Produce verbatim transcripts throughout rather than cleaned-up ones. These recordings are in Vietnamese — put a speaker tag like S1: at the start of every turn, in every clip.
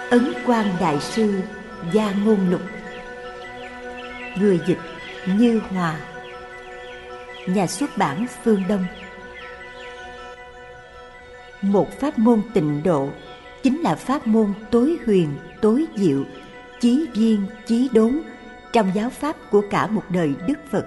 S1: Ấn Quang Đại Sư Gia Ngôn Lục. Người dịch Như Hòa. Nhà xuất bản Phương Đông. Một pháp môn tịnh độ chính là pháp môn tối huyền, tối diệu, chí viên, chí đốn trong giáo pháp của cả một đời Đức Phật.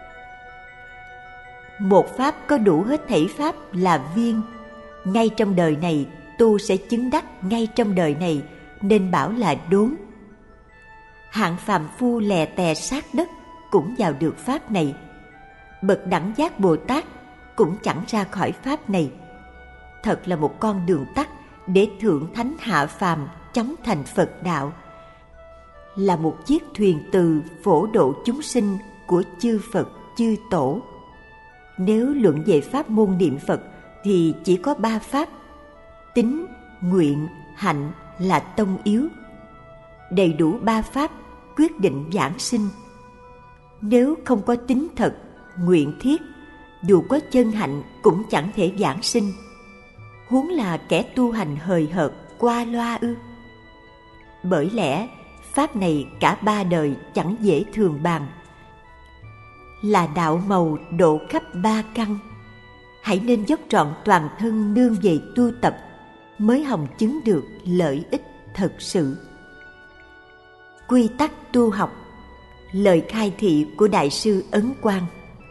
S1: Một pháp có đủ hết thảy pháp là viên. Ngay trong đời này tu sẽ chứng đắc ngay trong đời này, nên bảo là đốn. Hạng phàm phu lè tè sát đất cũng vào được pháp này. Bậc đẳng giác Bồ Tát cũng chẳng ra khỏi pháp này. Thật là một con đường tắt để thượng thánh hạ phàm chóng thành Phật đạo, là một chiếc thuyền từ phổ độ chúng sinh của chư Phật chư Tổ. Nếu luận về pháp môn niệm Phật thì chỉ có ba pháp: tín, nguyện, hạnh là tông yếu. Đầy đủ ba pháp quyết định vãng sinh. Nếu không có tín thật, nguyện thiết, dù có chân hạnh cũng chẳng thể vãng sinh. Huống là kẻ tu hành hời hợt qua loa ư? Bởi lẽ pháp này cả ba đời chẳng dễ thường bàn, là đạo màu độ khắp ba căn. Hãy nên dốc trọn toàn thân nương về tu tập, mới hồng chứng được lợi ích thật sự. Quy tắc tu học. Lời khai thị của Đại sư Ấn Quang.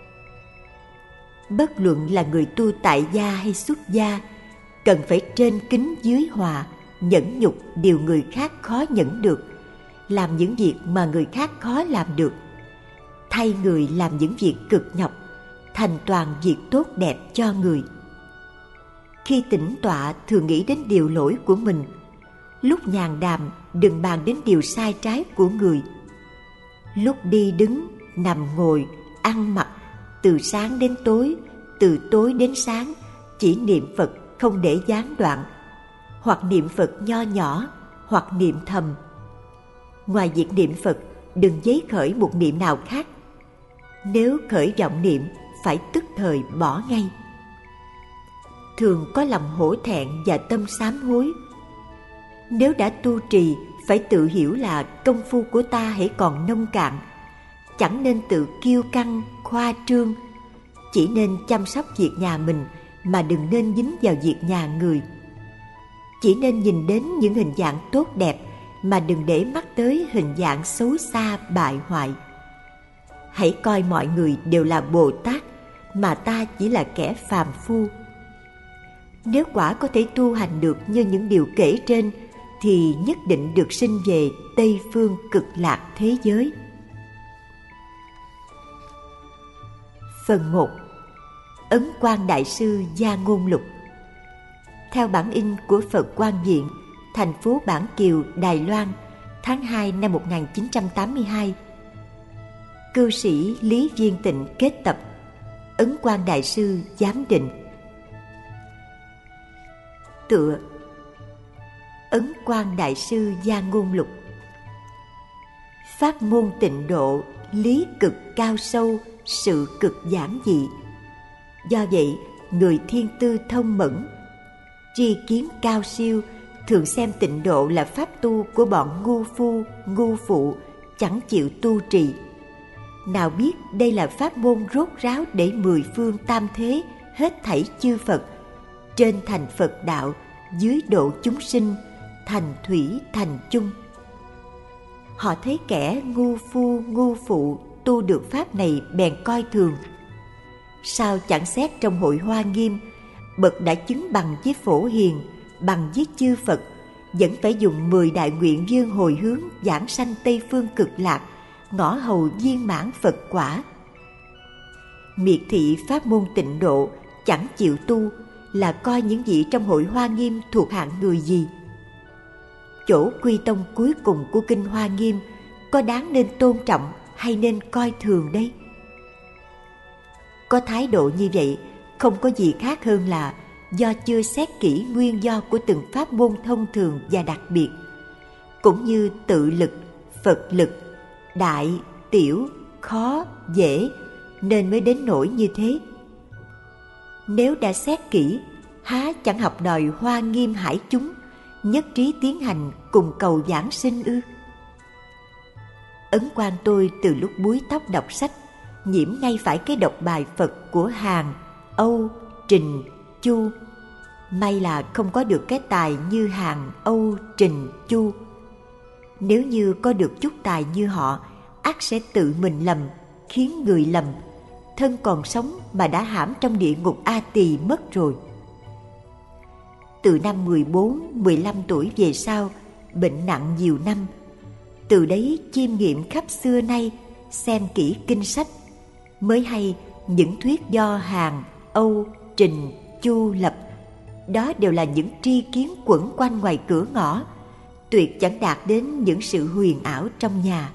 S1: Bất luận là người tu tại gia hay xuất gia, cần phải trên kính dưới hòa, nhẫn nhục điều người khác khó nhẫn được, làm những việc mà người khác khó làm được, thay người làm những việc cực nhọc, thành toàn việc tốt đẹp cho người. Khi tĩnh tọa thường nghĩ đến điều lỗi của mình, lúc nhàn đàm đừng bàn đến điều sai trái của người. Lúc đi đứng, nằm ngồi, ăn mặc, từ sáng đến tối, từ tối đến sáng, chỉ niệm Phật không để gián đoạn, hoặc niệm Phật nho nhỏ, hoặc niệm thầm. Ngoài việc niệm Phật, đừng giấy khởi một niệm nào khác. Nếu khởi vọng niệm, phải tức thời bỏ ngay. Thường có lòng hổ thẹn và tâm sám hối. Nếu đã tu trì, phải tự hiểu là công phu của ta hãy còn nông cạn, chẳng nên tự kiêu căng, khoa trương. Chỉ nên chăm sóc việc nhà mình, mà đừng nên dính vào việc nhà người. Chỉ nên nhìn đến những hình dạng tốt đẹp, mà đừng để mắt tới hình dạng xấu xa bại hoại. Hãy coi mọi người đều là Bồ Tát, mà ta chỉ là kẻ phàm phu. Nếu quả có thể tu hành được như những điều kể trên, thì nhất định được sinh về Tây Phương Cực Lạc thế giới. Phần một. Ấn Quang Đại Sư Gia Ngôn Lục. Theo bản in của Phật Quang Viện, thành phố Bản Kiều, Đài Loan, tháng hai năm một nghìn chín trăm tám mươi hai. Cư sĩ Lý Viên Tịnh kết tập. Ấn Quang Đại Sư giám định. Tựa. Ấn Quang Đại Sư Gia Ngôn Lục. Pháp môn tịnh độ, lý cực cao sâu, sự cực giản dị. Do vậy, người thiên tư thông mẫn, tri kiến cao siêu, thường xem tịnh độ là pháp tu của bọn ngu phu, ngu phụ, chẳng chịu tu trì. Nào biết đây là pháp môn rốt ráo để mười phương tam thế, hết thảy chư Phật, trên thành Phật đạo, dưới độ chúng sinh, thành thủy thành chung. Họ thấy kẻ ngu phu ngu phụ tu được pháp này bèn coi thường. Sao chẳng xét trong hội Hoa Nghiêm, bậc đã chứng bằng với Phổ Hiền, bằng với chư Phật, vẫn phải dùng mười đại nguyện dương hồi hướng giảng sanh Tây Phương Cực Lạc, ngõ hầu viên mãn Phật quả. Miệt thị pháp môn tịnh độ, chẳng chịu tu, là coi những vị trong hội Hoa Nghiêm thuộc hạng người gì? Chỗ quy tông cuối cùng của kinh Hoa Nghiêm có đáng nên tôn trọng hay nên coi thường đây? Có thái độ như vậy không có gì khác hơn là do chưa xét kỹ nguyên do của từng pháp môn thông thường và đặc biệt, cũng như tự lực, Phật lực, đại, tiểu, khó, dễ, nên mới đến nỗi như thế. Nếu đã xét kỹ, há chẳng học đòi Hoa Nghiêm hải chúng, nhất trí tiến hành cùng cầu giảng sinh ư? Ấn Quang tôi từ lúc búi tóc đọc sách nhiễm ngay phải cái đọc bài Phật của Hàn, Âu, Trình, Chu. May là không có được cái tài như Hàn, Âu, Trình, Chu. Nếu như có được chút tài như họ, ắt sẽ tự mình lầm, khiến người lầm, thân còn sống mà đã hãm trong địa ngục A Tỳ mất rồi. Từ năm mười bốn, mười lăm tuổi về sau, bệnh nặng nhiều năm. Từ đấy chiêm nghiệm khắp xưa nay, xem kỹ kinh sách, mới hay những thuyết do Hàn, Âu, Trình, Chu lập, đó đều là những tri kiến quẩn quanh ngoài cửa ngõ, tuyệt chẳng đạt đến những sự huyền ảo trong nhà.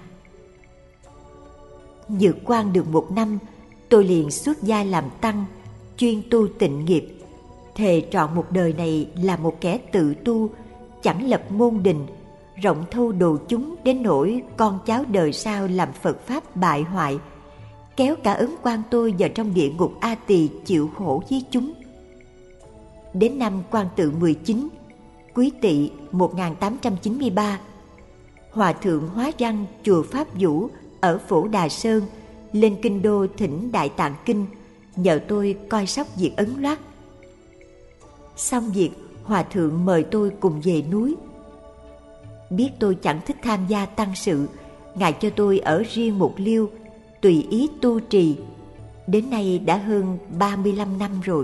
S1: Vượt qua được một năm, tôi liền xuất gia làm tăng, chuyên tu tịnh nghiệp, thề trọn một đời này là một kẻ tự tu, chẳng lập môn đình, rộng thâu đồ chúng đến nỗi con cháu đời sau làm Phật Pháp bại hoại, kéo cả Ấn Quang tôi vào trong địa ngục A Tỳ chịu khổ với chúng. Đến năm Quang Tự mười chín, Quý Tỵ một nghìn tám trăm chín mươi ba, Hòa thượng Hóa Răng chùa Pháp Vũ ở Phổ Đà Sơn lên kinh đô thỉnh Đại Tạng Kinh, nhờ tôi coi sóc việc ấn loát. Xong việc, Hòa thượng mời tôi cùng về núi. Biết tôi chẳng thích tham gia tăng sự, ngài cho tôi ở riêng một liêu, tùy ý tu trì. Đến nay đã hơn ba mươi lăm năm rồi.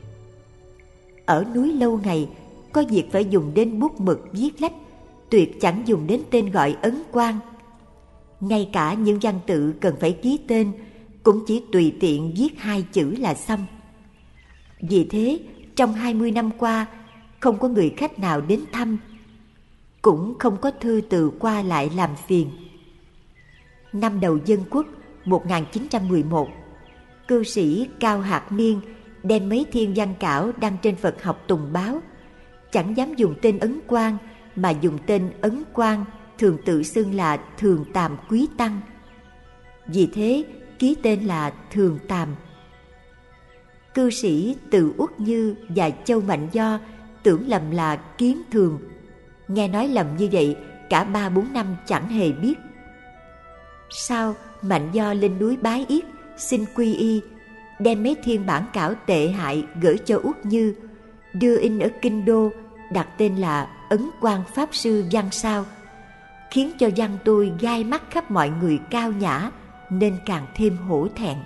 S1: Ở núi lâu ngày, có việc phải dùng đến bút mực viết lách, tuyệt chẳng dùng đến tên gọi Ấn Quang. Ngay cả những văn tự cần phải ký tên cũng chỉ tùy tiện viết hai chữ là xong. Vì thế, trong hai mươi năm qua, không có người khách nào đến thăm, cũng không có thư từ qua lại làm phiền. Năm đầu Dân Quốc một nghìn chín trăm mười một, cư sĩ Cao Hạc Niên đem mấy thiên văn cảo đăng trên Phật học Tùng Báo, chẳng dám dùng tên Ấn Quang mà dùng tên Ấn Quang, thường tự xưng là Thường Tàm Quý Tăng. Vì thế ký tên là Thường Tàm. Cư sĩ Từ Uất Như và Châu Mạnh Do tưởng lầm là Kiến Thường. Nghe nói lầm như vậy, cả ba bốn năm chẳng hề biết. Sau, Mạnh Do lên núi Bái Yết xin quy y, đem mấy thiên bản cảo tệ hại gửi cho Uất Như, đưa in ở kinh đô, đặt tên là Ấn Quang Pháp Sư Văn Sao, khiến cho văn tôi gai mắt khắp mọi người cao nhã, nên càng thêm hổ thẹn.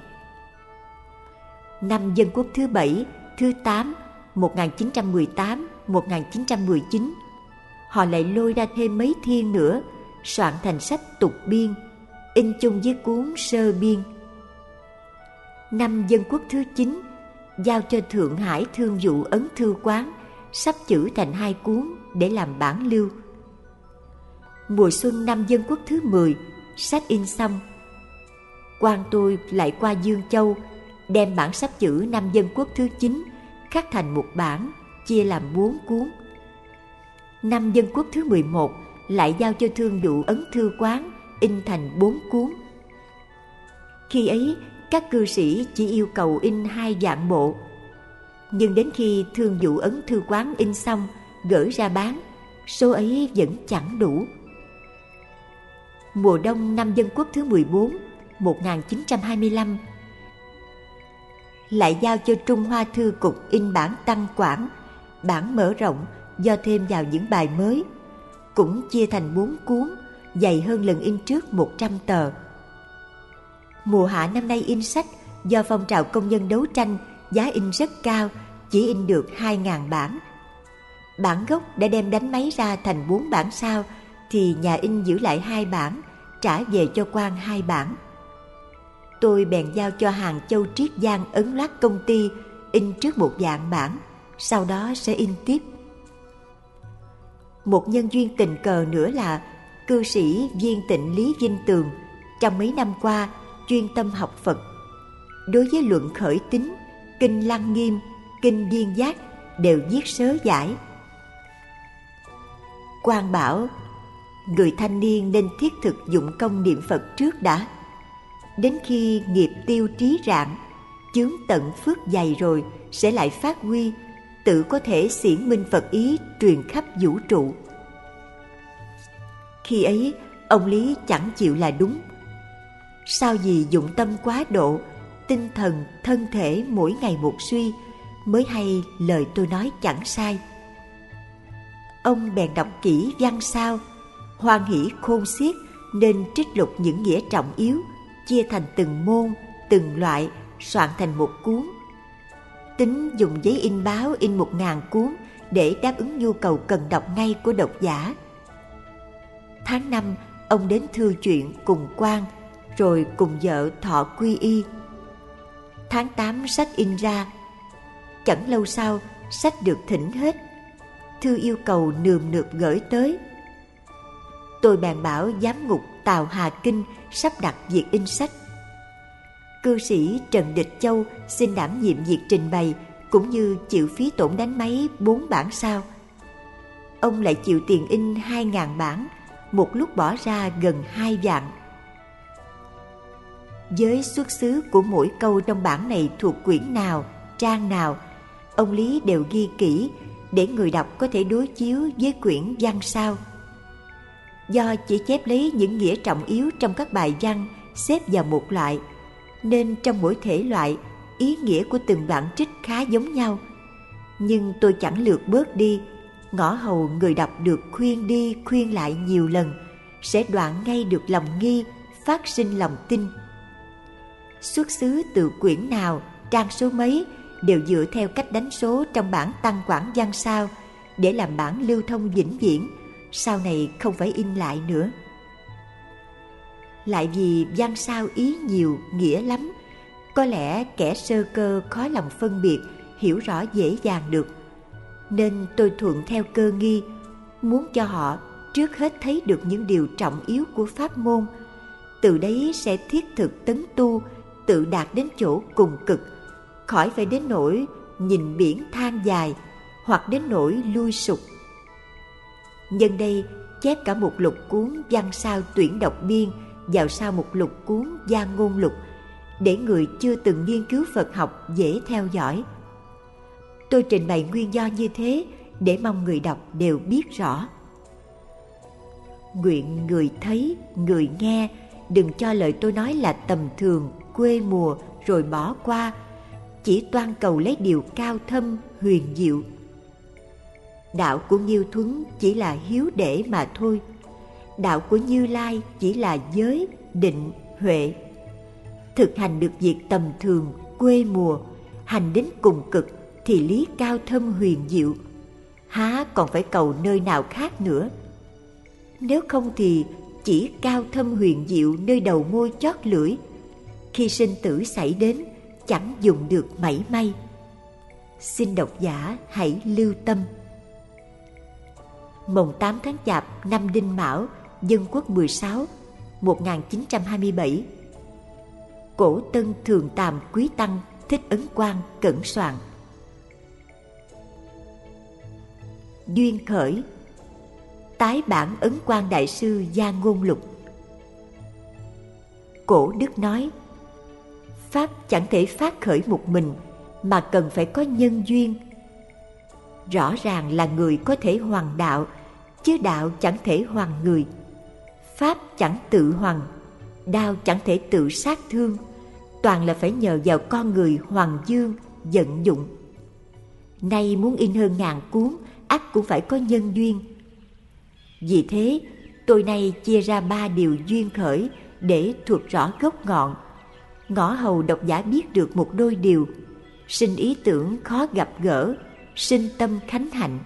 S1: Năm Dân Quốc thứ bảy, thứ tám, một nghìn chín trăm mười tám, một nghìn chín trăm mười chín, họ lại lôi ra thêm mấy thiên nữa, soạn thành sách tục biên, in chung với cuốn sơ biên. Năm Dân Quốc thứ chín, giao cho Thượng Hải Thương vụ Ấn Thư Quán, sắp chữ thành hai cuốn để làm bản lưu. Mùa xuân năm Dân Quốc thứ mười, sách in xong, quan tôi lại qua Dương Châu, đem bản sắp chữ năm Dân Quốc thứ chín khắc thành một bản, chia làm bốn cuốn. Năm Dân Quốc thứ mười một lại giao cho Thương vụ Ấn Thư Quán, in thành bốn cuốn. Khi ấy, các cư sĩ chỉ yêu cầu in hai vạn bộ, nhưng đến khi Thương vụ Ấn Thư Quán in xong, gửi ra bán, số ấy vẫn chẳng đủ. Mùa đông năm Dân Quốc thứ mười bốn, một nghìn chín trăm hai mươi lăm, lại giao cho Trung Hoa Thư Cục in bản Tăng Quảng, bản mở rộng do thêm vào những bài mới, cũng chia thành bốn cuốn, dày hơn lần in trước một trăm tờ. Mùa hạ năm nay in sách, do phong trào công nhân đấu tranh, giá in rất cao, chỉ in được hai ngàn bản. Bản gốc đã đem đánh máy ra thành bốn bản sao, thì nhà in giữ lại hai bản, trả về cho quan hai bản. Tôi bèn giao cho Hàng Châu Triết Giang ấn loát công ty in trước một vạn bản, sau đó sẽ in tiếp. Một nhân duyên tình cờ nữa là cư sĩ Viên Tịnh Lý Vinh Tường trong mấy năm qua chuyên tâm học Phật. Đối với luận khởi tín, kinh Lăng Nghiêm, kinh Viên Giác đều viết sớ giải. Quan bảo người thanh niên nên thiết thực dụng công niệm Phật trước đã. Đến khi nghiệp tiêu trí rạng, chướng tận phước dày rồi sẽ lại phát huy, tự có thể xiển minh Phật ý truyền khắp vũ trụ. Khi ấy, ông Lý chẳng chịu là đúng. Sao vì dụng tâm quá độ, tinh thần, thân thể mỗi ngày một suy, mới hay lời tôi nói chẳng sai. Ông bèn đọc kỹ văn sao, hoan hỷ khôn xiết, nên trích lục những nghĩa trọng yếu, chia thành từng môn, từng loại, soạn thành một cuốn. Tính dùng giấy in báo in một ngàn cuốn để đáp ứng nhu cầu cần đọc ngay của độc giả. Tháng năm, ông đến thư chuyện cùng quan, rồi cùng vợ thọ quy y. Tháng tám sách in ra. Chẳng lâu sau, sách được thỉnh hết. Thư yêu cầu nườm nượp gửi tới. Tôi bèn bảo giám ngục Tào Hà Kinh sắp đặt việc in sách. Cư sĩ Trần Địch Châu xin đảm nhiệm việc trình bày, cũng như chịu phí tổn đánh máy bốn bản sao. Ông lại chịu tiền in hai ngàn bản, một lúc bỏ ra gần hai vạn. Với xuất xứ của mỗi câu trong bản này thuộc quyển nào, trang nào, ông Lý đều ghi kỹ để người đọc có thể đối chiếu với quyển văn sao. Do chỉ chép lấy những nghĩa trọng yếu trong các bài văn xếp vào một loại, nên trong mỗi thể loại, ý nghĩa của từng đoạn trích khá giống nhau. Nhưng tôi chẳng lược bớt đi, ngõ hầu người đọc được khuyên đi khuyên lại nhiều lần, sẽ đoạn ngay được lòng nghi, phát sinh lòng tin. Xuất xứ từ quyển nào, trang số mấy đều dựa theo cách đánh số trong bản tăng quảng văn sao để làm bản lưu thông vĩnh viễn, sau này không phải in lại nữa. Lại vì văn sao ý nhiều, nghĩa lắm, có lẽ kẻ sơ cơ khó lòng phân biệt, hiểu rõ dễ dàng được, nên tôi thuận theo cơ nghi, muốn cho họ trước hết thấy được những điều trọng yếu của pháp môn, từ đấy sẽ thiết thực tấn tu, tự đạt đến chỗ cùng cực, khỏi phải đến nỗi nhìn biển than dài, hoặc đến nỗi lui sụp. Nhân đây chép cả một lục cuốn văn sao tuyển đọc biên vào sau một lục cuốn gia ngôn lục, để người chưa từng nghiên cứu Phật học dễ theo dõi. Tôi trình bày nguyên do như thế để mong người đọc đều biết rõ. Nguyện người thấy, người nghe đừng cho lời tôi nói là tầm thường, quê mùa rồi bỏ qua, chỉ toan cầu lấy điều cao thâm, huyền diệu. Đạo của Nghiêu Thuấn chỉ là hiếu để mà thôi. Đạo của Như Lai chỉ là giới, định, huệ. Thực hành được việc tầm thường, quê mùa, hành đến cùng cực thì lý cao thâm huyền diệu, há còn phải cầu nơi nào khác nữa. Nếu không thì chỉ cao thâm huyền diệu nơi đầu môi chót lưỡi, khi sinh tử xảy đến chẳng dùng được mảy may. Xin độc giả hãy lưu tâm. Mồng tám tháng Chạp năm Đinh Mão, Dân Quốc mười sáu, một nghìn chín trăm hai mươi bảy. Cổ Tân Thường Tàm Quý Tăng Thích Ấn Quang cẩn soạn. Duyên khởi. Tái bản Ấn Quang Đại Sư Gia Ngôn Lục. Cổ Đức nói, pháp chẳng thể phát khởi một mình, mà cần phải có nhân duyên. Rõ ràng là người có thể hoằng đạo, chứ đạo chẳng thể hoằng người. Pháp chẳng tự hoằng, đao chẳng thể tự sát thương, toàn là phải nhờ vào con người hoằng dương, vận dụng. Nay muốn in hơn ngàn cuốn, ắt cũng phải có nhân duyên. Vì thế, tôi nay chia ra ba điều duyên khởi để thuộc rõ gốc ngọn, ngõ hầu độc giả biết được một đôi điều, sinh ý tưởng khó gặp gỡ, sinh tâm khánh hạnh.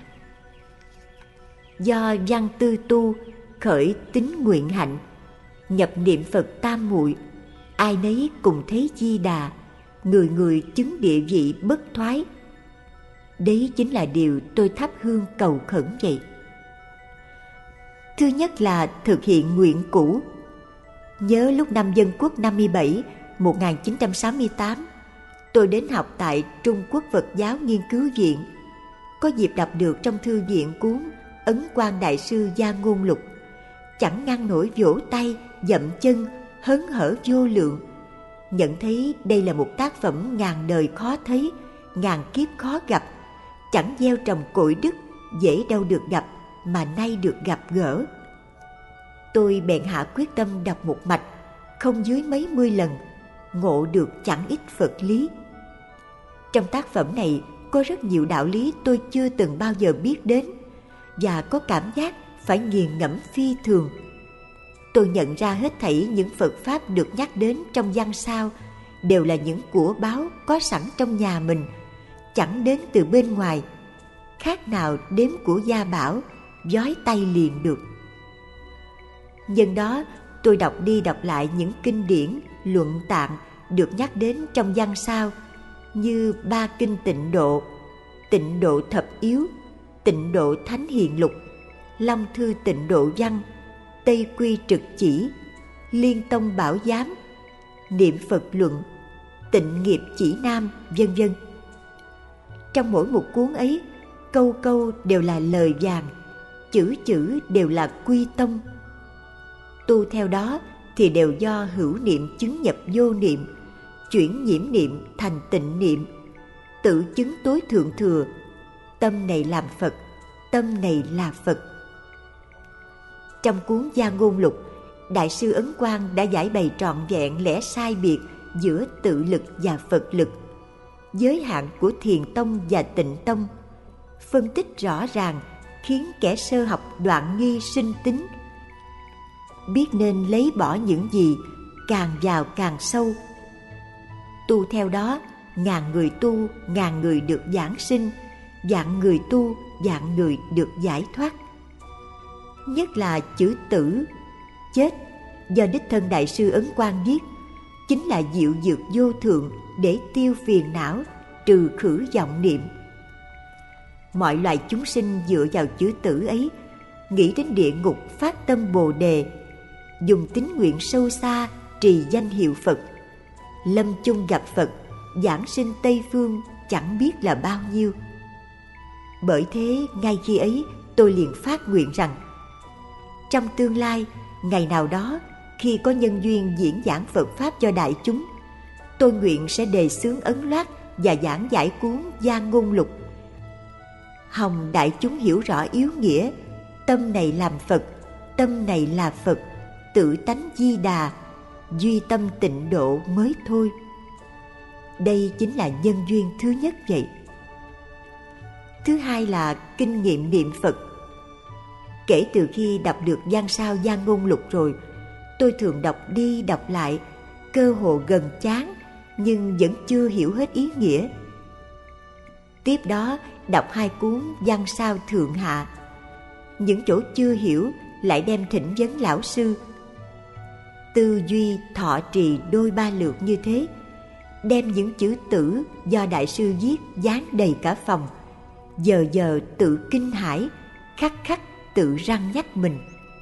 S1: Do văn tư tu, khởi tính nguyện hạnh, nhập niệm Phật tam muội, ai nấy cùng thấy Di Đà, người người chứng địa vị bất thoái. Đấy chính là điều tôi thắp hương cầu khẩn vậy. Thứ nhất là thực hiện nguyện cũ. Nhớ lúc năm Dân Quốc năm mươi bảy, một nghìn chín trăm sáu mươi tám, tôi đến học tại Trung Quốc Phật giáo Nghiên cứu Viện. Có dịp đọc được trong thư viện cuốn Ấn Quang Đại Sư Gia Ngôn Lục, chẳng ngăn nổi vỗ tay, dậm chân, hớn hở vô lượng. Nhận thấy đây là một tác phẩm ngàn đời khó thấy, ngàn kiếp khó gặp, chẳng gieo trồng cội đức, dễ đâu được gặp, mà nay được gặp gỡ. Tôi bèn hạ quyết tâm đọc một mạch, không dưới mấy mươi lần, ngộ được chẳng ít Phật lý. Trong tác phẩm này có rất nhiều đạo lý tôi chưa từng bao giờ biết đến, và có cảm giác phải nghiền ngẫm phi thường. Tôi nhận ra hết thảy những Phật Pháp được nhắc đến trong văn sao đều là những của báu có sẵn trong nhà mình, chẳng đến từ bên ngoài, khác nào đếm của gia bảo, vói tay liền được. Nhân đó, tôi đọc đi đọc lại những kinh điển, luận tạng được nhắc đến trong văn sao, như ba kinh Tịnh Độ, Tịnh Độ Thập Yếu, Tịnh Độ Thánh Hiền Lục, Long Thư Tịnh Độ Văn, Tây Quy Trực Chỉ, Liên Tông Bảo Giám, Niệm Phật Luận, Tịnh Nghiệp Chỉ Nam, vân vân. Trong mỗi một cuốn ấy, câu câu đều là lời vàng, chữ chữ đều là quy tông. Tu theo đó thì đều do hữu niệm chứng nhập vô niệm, chuyển nhiễm niệm thành tịnh niệm, tự chứng tối thượng thừa, tâm này làm Phật, tâm này là Phật. Trong cuốn Gia Ngôn Lục, Đại sư Ấn Quang đã giải bày trọn vẹn lẽ sai biệt giữa tự lực và Phật lực, giới hạn của Thiền Tông và Tịnh Tông, phân tích rõ ràng khiến kẻ sơ học đoạn nghi sinh tính, biết nên lấy bỏ những gì, càng vào càng sâu. Tu theo đó, ngàn người tu, ngàn người được giảng sinh, vạn người tu, vạn người được giải thoát. Nhất là chữ tử, chết, do đích thân Đại sư Ấn Quang viết, chính là diệu dược vô thượng để tiêu phiền não, trừ khử vọng niệm. Mọi loài chúng sinh dựa vào chữ tử ấy, nghĩ đến địa ngục phát tâm Bồ Đề, dùng tín nguyện sâu xa trì danh hiệu Phật, lâm chung gặp Phật, giảng sinh Tây Phương chẳng biết là bao nhiêu. Bởi thế ngay khi ấy tôi liền phát nguyện rằng, trong tương lai, ngày nào đó, khi có nhân duyên diễn giảng Phật Pháp cho đại chúng, tôi nguyện sẽ đề xướng ấn loát và giảng giải cuốn Gia Ngôn Lục, hòng đại chúng hiểu rõ yếu nghĩa, tâm này làm Phật, tâm này là Phật, tự tánh Di Đà, duy tâm tịnh độ mới thôi. Đây chính là nhân duyên thứ nhất vậy. Thứ hai là kinh nghiệm niệm Phật. Kể từ khi đọc được văn sao Gia Ngôn Lục rồi, tôi thường đọc đi đọc lại, cơ hồ gần chán, nhưng vẫn chưa hiểu hết ý nghĩa. Tiếp đó đọc hai cuốn văn sao Thượng Hạ, những chỗ chưa hiểu lại đem thỉnh vấn lão sư. Tư duy thọ trì đôi ba lượt như thế, đem những chữ tử do đại sư viết dán đầy cả phòng, giờ giờ tự kinh hãi, khắc khắc tự răn nhắc mình.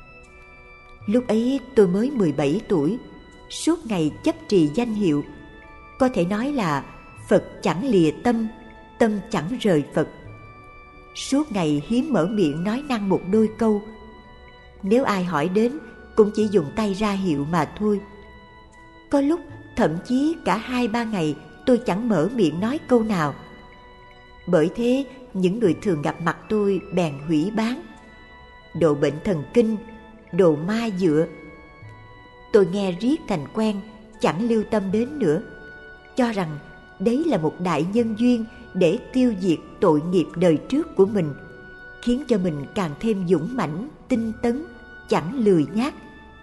S1: Lúc ấy tôi mới mười bảy tuổi, suốt ngày chấp trì danh hiệu, có thể nói là Phật chẳng lìa tâm, tâm chẳng rời Phật. Suốt ngày hiếm mở miệng nói năng một đôi câu, nếu ai hỏi đến cũng chỉ dùng tay ra hiệu mà thôi. Có lúc thậm chí cả hai ba ngày tôi chẳng mở miệng nói câu nào. Bởi thế những người thường gặp mặt tôi bèn hủy bán, độ bệnh thần kinh, đồ ma dựa. Tôi nghe riết thành quen, chẳng lưu tâm đến nữa, cho rằng đấy là một đại nhân duyên để tiêu diệt tội nghiệp đời trước của mình, khiến cho mình càng thêm dũng mãnh, tinh tấn, chẳng lười nhác.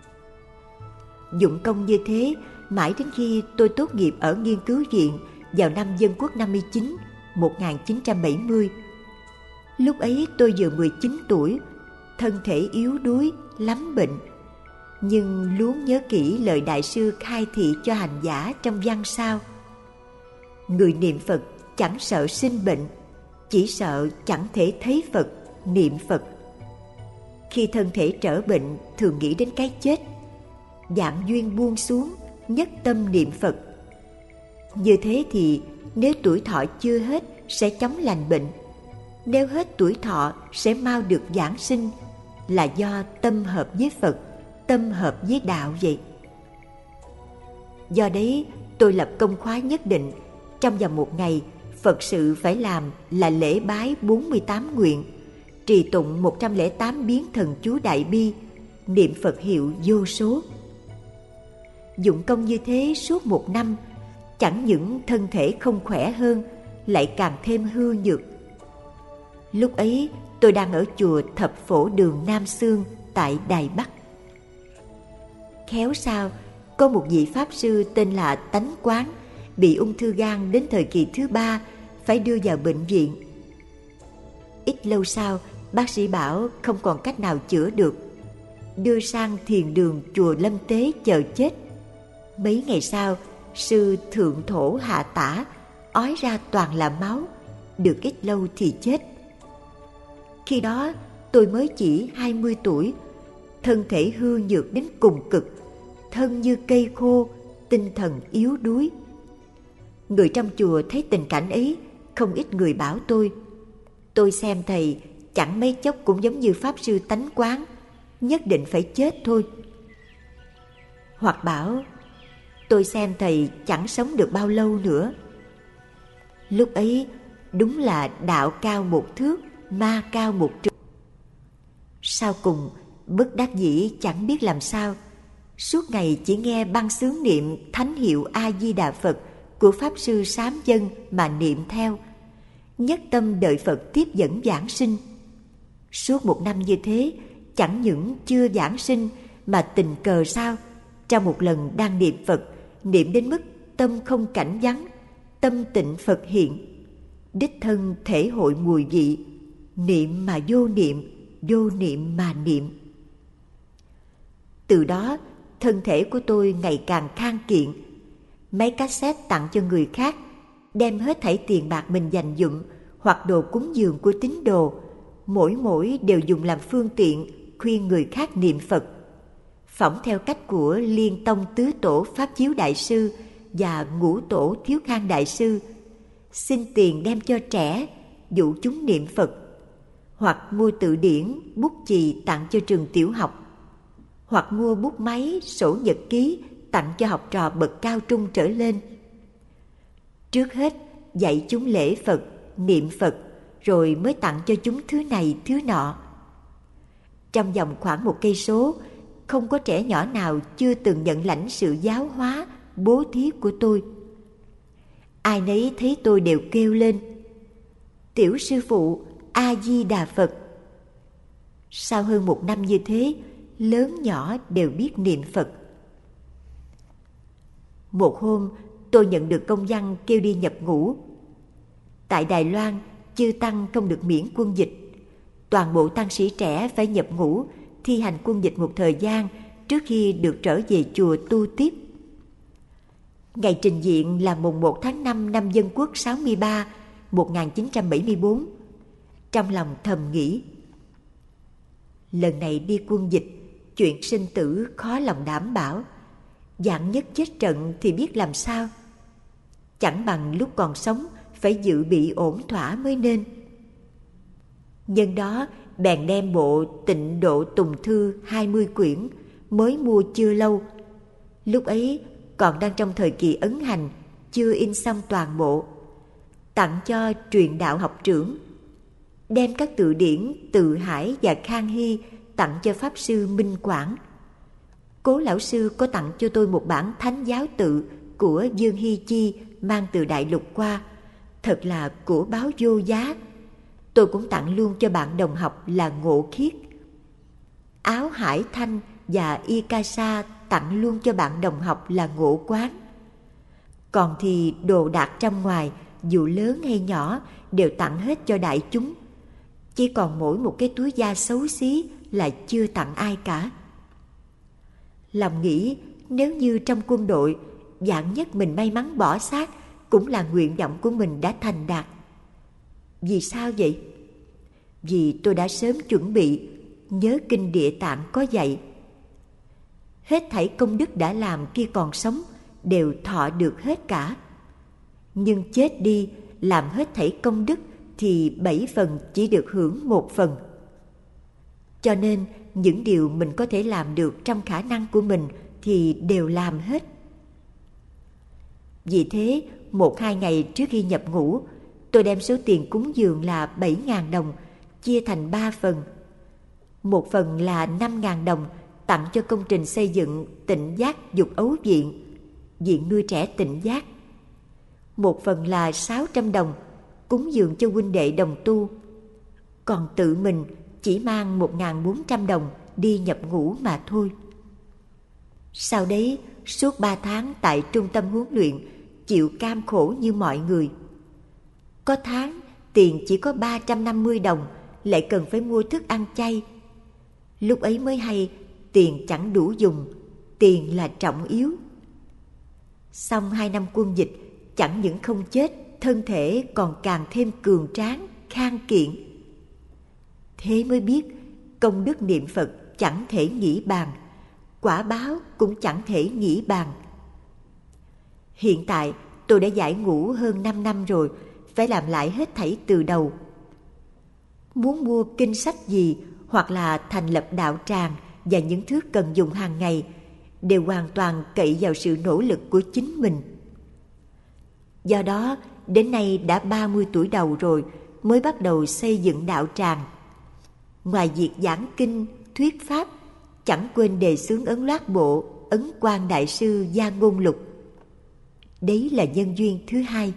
S1: Dụng công như thế mãi đến khi tôi tốt nghiệp ở nghiên cứu viện vào năm Dân Quốc năm mươi chín, một nghìn chín trăm bảy mươi. Lúc ấy tôi vừa mười chín tuổi, thân thể yếu đuối, lắm bệnh, nhưng luôn nhớ kỹ lời đại sư khai thị cho hành giả trong văn sao. Người niệm Phật chẳng sợ sinh bệnh, chỉ sợ chẳng thể thấy Phật, niệm Phật. Khi thân thể trở bệnh thường nghĩ đến cái chết, dạng duyên buông xuống, nhất tâm niệm Phật. Như thế thì nếu tuổi thọ chưa hết sẽ chóng lành bệnh, nếu hết tuổi thọ sẽ mau được giảng sinh, là do tâm hợp với Phật, tâm hợp với đạo vậy. Do đấy tôi lập công khóa nhất định, trong vòng một ngày Phật sự phải làm là lễ bái bốn mươi tám nguyện, trì tụng một trăm lẻ tám biến thần chú Đại Bi, niệm Phật hiệu vô số. Dụng công như thế suốt một năm, chẳng những thân thể không khỏe hơn, lại càng thêm hư nhược. Lúc ấy tôi đang ở chùa Thập Phổ Đường Nam Xương tại Đài Bắc. Khéo sao có một vị pháp sư tên là Tánh Quán bị ung thư gan đến thời kỳ thứ ba, phải đưa vào bệnh viện. Ít lâu sau, bác sĩ bảo không còn cách nào chữa được, đưa sang thiền đường chùa Lâm Tế chờ chết. Mấy ngày sau, sư thượng thổ hạ tả, ói ra toàn là máu, được ít lâu thì chết. Khi đó tôi mới chỉ hai mươi tuổi, thân thể hư nhược đến cùng cực, thân như cây khô, tinh thần yếu đuối. Người trong chùa thấy tình cảnh ấy, không ít người bảo tôi, tôi xem thầy chẳng mấy chốc cũng giống như pháp sư Tánh Quán, nhất định phải chết thôi. Hoặc bảo tôi xem thầy chẳng sống được bao lâu nữa. Lúc ấy đúng là đạo cao một thước, ma cao một trượng. Sau cùng bất đắc dĩ chẳng biết làm sao, suốt ngày chỉ nghe băng xướng niệm thánh hiệu A Di Đà Phật của pháp sư Sám Dân mà niệm theo, nhất tâm đợi Phật tiếp dẫn giảng sinh. Suốt một năm như thế, chẳng những chưa giảng sinh mà tình cờ sao, trong một lần đang niệm Phật, niệm đến mức tâm không cảnh vắng, tâm tịnh Phật hiện, đích thân thể hội mùi vị, niệm mà vô niệm, vô niệm mà niệm. Từ đó, thân thể của tôi ngày càng khang kiện. Máy cassette tặng cho người khác, đem hết thảy tiền bạc mình dành dụm hoặc đồ cúng dường của tín đồ, mỗi mỗi đều dùng làm phương tiện khuyên người khác niệm Phật, phỏng theo cách của Liên Tông Tứ Tổ Pháp Chiếu Đại Sư và Ngũ Tổ Thiếu Khang Đại Sư, xin tiền đem cho trẻ, dụ chúng niệm Phật, hoặc mua tự điển, bút chì tặng cho trường tiểu học, hoặc mua bút máy, sổ nhật ký tặng cho học trò bậc cao trung trở lên. Trước hết dạy chúng lễ Phật, niệm Phật, rồi mới tặng cho chúng thứ này thứ nọ. Trong vòng khoảng một cây số, không có trẻ nhỏ nào chưa từng nhận lãnh sự giáo hóa, bố thí của tôi. Ai nấy thấy tôi đều kêu lên: "Tiểu sư phụ, A Di Đà Phật." Sau hơn một năm như thế, lớn nhỏ đều biết niệm Phật. Một hôm, tôi nhận được công văn kêu đi nhập ngũ. Tại Đài Loan, chư tăng không được miễn quân dịch. Toàn bộ tăng sĩ trẻ phải nhập ngũ, thi hành quân dịch một thời gian trước khi được trở về chùa tu tiếp. Ngày trình diện là mùng một tháng năm năm Dân Quốc sáu mươi ba, một nghìn chín trăm bảy mươi bốn. Trong lòng thầm nghĩ, lần này đi quân dịch, chuyện sinh tử khó lòng đảm bảo. Vạn nhất chết trận thì biết làm sao. Chẳng bằng lúc còn sống phải dự bị ổn thỏa mới nên. Nhân đó bèn đem bộ Tịnh Độ Tùng Thư hai mươi quyển mới mua chưa lâu. Lúc ấy còn đang trong thời kỳ ấn hành, chưa in xong toàn bộ, tặng cho truyền đạo học trưởng. Đem các tự điển Từ Hải và Khang Hy tặng cho pháp sư Minh Quảng. Cố lão sư có tặng cho tôi một bản Thánh Giáo Tự của Dương Hy Chi mang từ Đại Lục qua, thật là của báo vô giá. Tôi cũng tặng luôn cho bạn đồng học là Ngộ Khiết. Áo Hải Thanh và y ca sa tặng luôn cho bạn đồng học là Ngộ Quán. Còn thì đồ đạc trong ngoài, dù lớn hay nhỏ, đều tặng hết cho đại chúng. Chỉ còn mỗi một cái túi da xấu xí là chưa tặng ai cả. Lòng nghĩ, nếu như trong quân đội, vạn nhất mình may mắn bỏ xác, cũng là nguyện vọng của mình đã thành đạt. Vì sao vậy? Vì tôi đã sớm chuẩn bị, nhớ kinh Địa Tạng có dạy: hết thảy công đức đã làm khi còn sống đều thọ được hết cả. Nhưng chết đi, làm hết thảy công đức thì bảy phần chỉ được hưởng một phần. Cho nên những điều mình có thể làm được trong khả năng của mình thì đều làm hết. Vì thế, một hai ngày trước khi nhập ngũ, tôi đem số tiền cúng dường là bảy nghìn đồng chia thành ba phần. Một phần là năm nghìn đồng tặng cho công trình xây dựng Tịnh Giác Dục Ấu Viện, viện nuôi trẻ Tịnh Giác. Một phần là sáu trăm đồng cúng dường cho huynh đệ đồng tu, còn tự mình chỉ mang một nghìn bốn trăm đồng đi nhập ngũ mà thôi. Sau đấy, suốt ba tháng tại trung tâm huấn luyện, chịu cam khổ như mọi người. Có tháng tiền chỉ có ba trăm năm mươi đồng, lại cần phải mua thức ăn chay. Lúc ấy mới hay tiền chẳng đủ dùng, tiền là trọng yếu. Xong hai năm quân dịch, chẳng những không chết, thân thể còn càng thêm cường tráng, khang kiện. Thế mới biết công đức niệm Phật chẳng thể nghĩ bàn, quả báo cũng chẳng thể nghĩ bàn. Hiện tại tôi đã giải ngũ hơn năm năm rồi, phải làm lại hết thảy từ đầu. Muốn mua kinh sách gì hoặc là thành lập đạo tràng và những thứ cần dùng hàng ngày đều hoàn toàn cậy vào sự nỗ lực của chính mình. Do đó, đến nay đã ba mươi tuổi đầu rồi mới bắt đầu xây dựng đạo tràng. Ngoài việc giảng kinh, thuyết pháp, chẳng quên đề xướng ấn loát bộ Ấn Quang Đại Sư Gia Ngôn Lục. Đấy là nhân duyên thứ hai.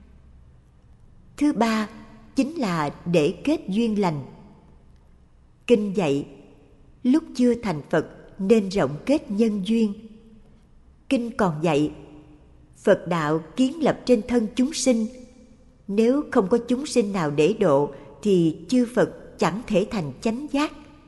S1: Thứ ba chính là để kết duyên lành. Kinh dạy, lúc chưa thành Phật nên rộng kết nhân duyên. Kinh còn dạy, Phật đạo kiến lập trên thân chúng sinh. Nếu không có chúng sinh nào để độ thì chư Phật chẳng thể thành chánh giác.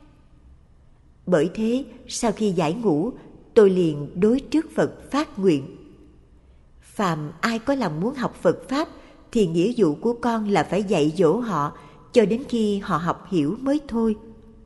S1: Bởi thế, sau khi giải ngũ, tôi liền đối trước Phật phát nguyện: phàm ai có lòng muốn học Phật Pháp thì nghĩa vụ của con là phải dạy dỗ họ cho đến khi họ học hiểu mới thôi.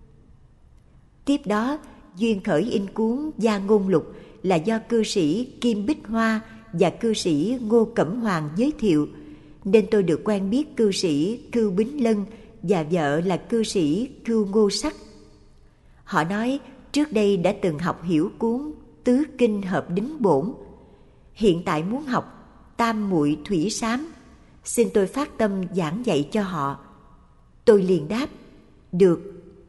S1: Tiếp đó, duyên khởi in cuốn Gia Ngôn Lục là do cư sĩ Kim Bích Hoa và cư sĩ Ngô Cẩm Hoàng giới thiệu, nên tôi được quen biết cư sĩ Cưu Bính Lân và vợ là cư sĩ Cưu Ngô Sắc. Họ nói trước đây đã từng học hiểu cuốn Tứ Kinh Hợp Đính Bổn, hiện tại muốn học Tam Muội Thủy Sám, xin tôi phát tâm giảng dạy cho họ. Tôi liền đáp, được.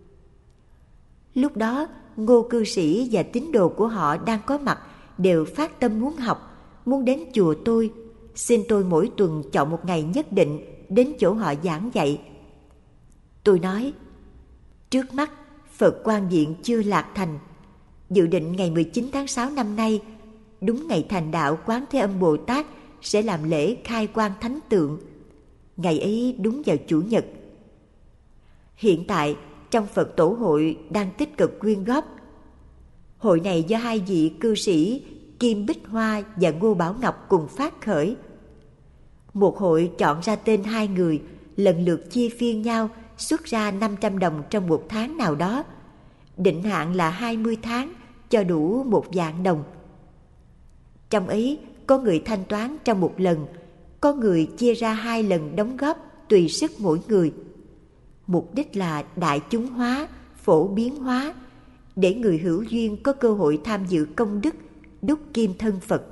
S1: Lúc đó, Ngô cư sĩ và tín đồ của họ đang có mặt đều phát tâm muốn học, muốn đến chùa tôi, xin tôi mỗi tuần chọn một ngày nhất định đến chỗ họ giảng dạy. Tôi nói, trước mắt Phật Quang Viện chưa lạc thành, dự định ngày mười chín tháng sáu năm nay, đúng ngày thành đạo Quán Thế Âm Bồ Tát sẽ làm lễ khai quang thánh tượng. Ngày ấy đúng vào Chủ nhật. Hiện tại trong Phật Tổ hội đang tích cực quyên góp. Hội này do hai vị cư sĩ Kim Bích Hoa và Ngô Bảo Ngọc cùng phát khởi. Một hội chọn ra tên hai người, lần lượt chia phiên nhau xuất ra năm trăm đồng trong một tháng nào đó. Định hạn là hai mươi tháng, cho đủ một vạn đồng. Trong ấy có người thanh toán trong một lần, có người chia ra hai lần đóng góp tùy sức mỗi người. Mục đích là đại chúng hóa, phổ biến hóa, để người hữu duyên có cơ hội tham dự công đức đúc kim thân Phật.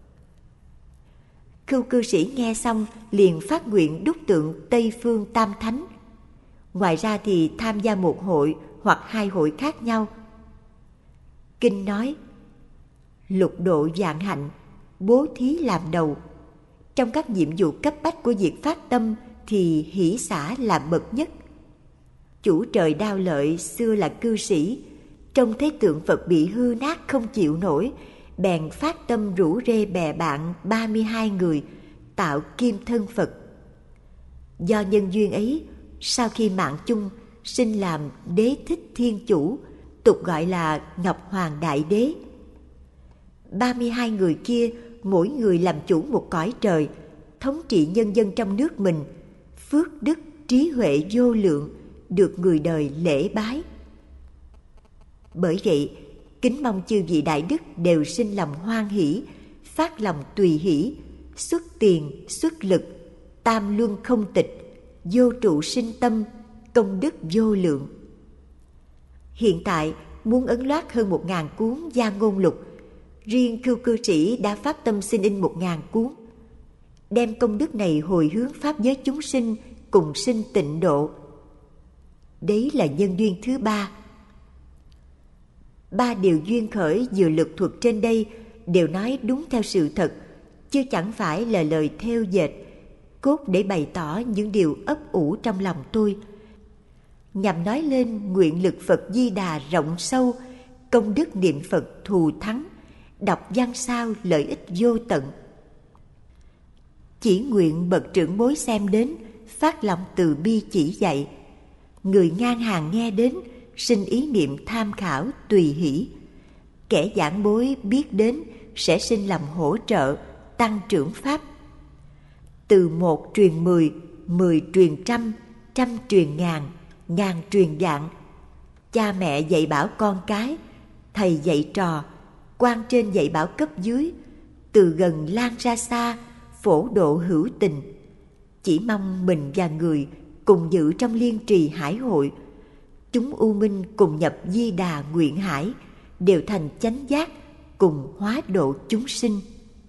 S1: Khưu cư sĩ nghe xong liền phát nguyện đúc tượng Tây Phương Tam Thánh. Ngoài ra thì tham gia một hội hoặc hai hội khác nhau. Kinh nói, lục độ vạn hạnh, bố thí làm đầu. Trong các nhiệm vụ cấp bách của việc phát tâm thì hỷ xả là bậc nhất. Chủ trời Đao Lợi xưa là cư sĩ, trông thấy tượng Phật bị hư nát không chịu nổi, bèn phát tâm rủ rê bè bạn ba mươi hai người tạo kim thân Phật. Do nhân duyên ấy, sau khi mạng chung sinh làm Đế Thích Thiên Chủ, tục gọi là Ngọc Hoàng Đại Đế. ba mươi hai người kia mỗi người làm chủ một cõi trời, thống trị nhân dân trong nước mình, phước đức trí huệ vô lượng, được người đời lễ bái. Bởi vậy, kính mong chư vị đại đức đều sinh lòng hoan hỷ, phát lòng tùy hỷ, xuất tiền, xuất lực, tam luân không tịch, vô trụ sinh tâm, công đức vô lượng. Hiện tại, muốn ấn loát hơn một ngàn cuốn Gia Ngôn Lục, riêng Khưu cư sĩ đã phát tâm xin in một ngàn cuốn, đem công đức này hồi hướng pháp giới chúng sinh cùng sinh tịnh độ. Đấy là nhân duyên thứ ba. Ba điều duyên khởi vừa lược thuật trên đây đều nói đúng theo sự thật, chứ chẳng phải là lời thêu dệt, cốt để bày tỏ những điều ấp ủ trong lòng tôi, nhằm nói lên nguyện lực Phật Di Đà rộng sâu, công đức niệm Phật thù thắng, đọc văn sao lợi ích vô tận. Chỉ nguyện bậc trưởng bối xem đến, phát lòng từ bi chỉ dạy, người ngang hàng nghe đến, sinh ý niệm tham khảo tùy hỷ. Kẻ giảng bối biết đến, sẽ sinh lòng hỗ trợ, tăng trưởng pháp. Từ một truyền mười, mười truyền trăm, trăm truyền ngàn, ngàn truyền vạn. Cha mẹ dạy bảo con cái, thầy dạy trò, quan trên dạy bảo cấp dưới, từ gần lan ra xa, phổ độ hữu tình. Chỉ mong mình và người cùng dự trong liên trì hải hội, chúng u minh cùng nhập Di Đà nguyện hải, đều thành chánh giác, cùng hóa độ chúng sinh.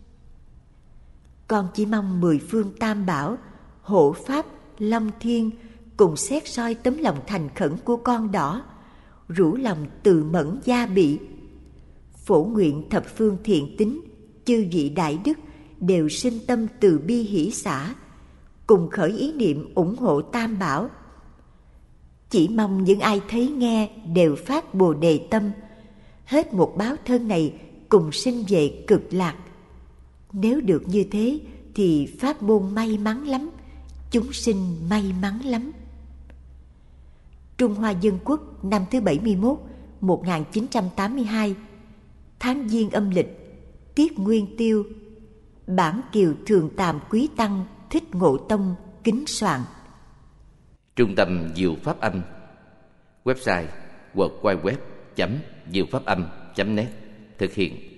S1: Con chỉ mong mười phương tam bảo, hộ pháp, long thiên cùng xét soi tấm lòng thành khẩn của con đỏ, rủ lòng từ mẫn gia bị. Phổ nguyện thập phương thiện tín, chư vị đại đức đều sinh tâm từ bi hỷ xả, cùng khởi ý niệm ủng hộ tam bảo. Chỉ mong những ai thấy nghe đều phát bồ đề tâm, hết một báo thân này cùng sinh về cực lạc. Nếu được như thế thì pháp môn may mắn lắm, chúng sinh may mắn lắm. Trung Hoa Dân Quốc năm thứ bảy mươi mốt, một nghìn chín trăm tám mươi hai, tháng Giêng âm lịch, tiết Nguyên Tiêu, bản Kiều Thường Tàm Quý Tăng Thích Ngộ Tông kính soạn.
S2: Trung tâm Diệu Pháp Âm. Website w w w chấm diệu pháp âm chấm net. Thực hiện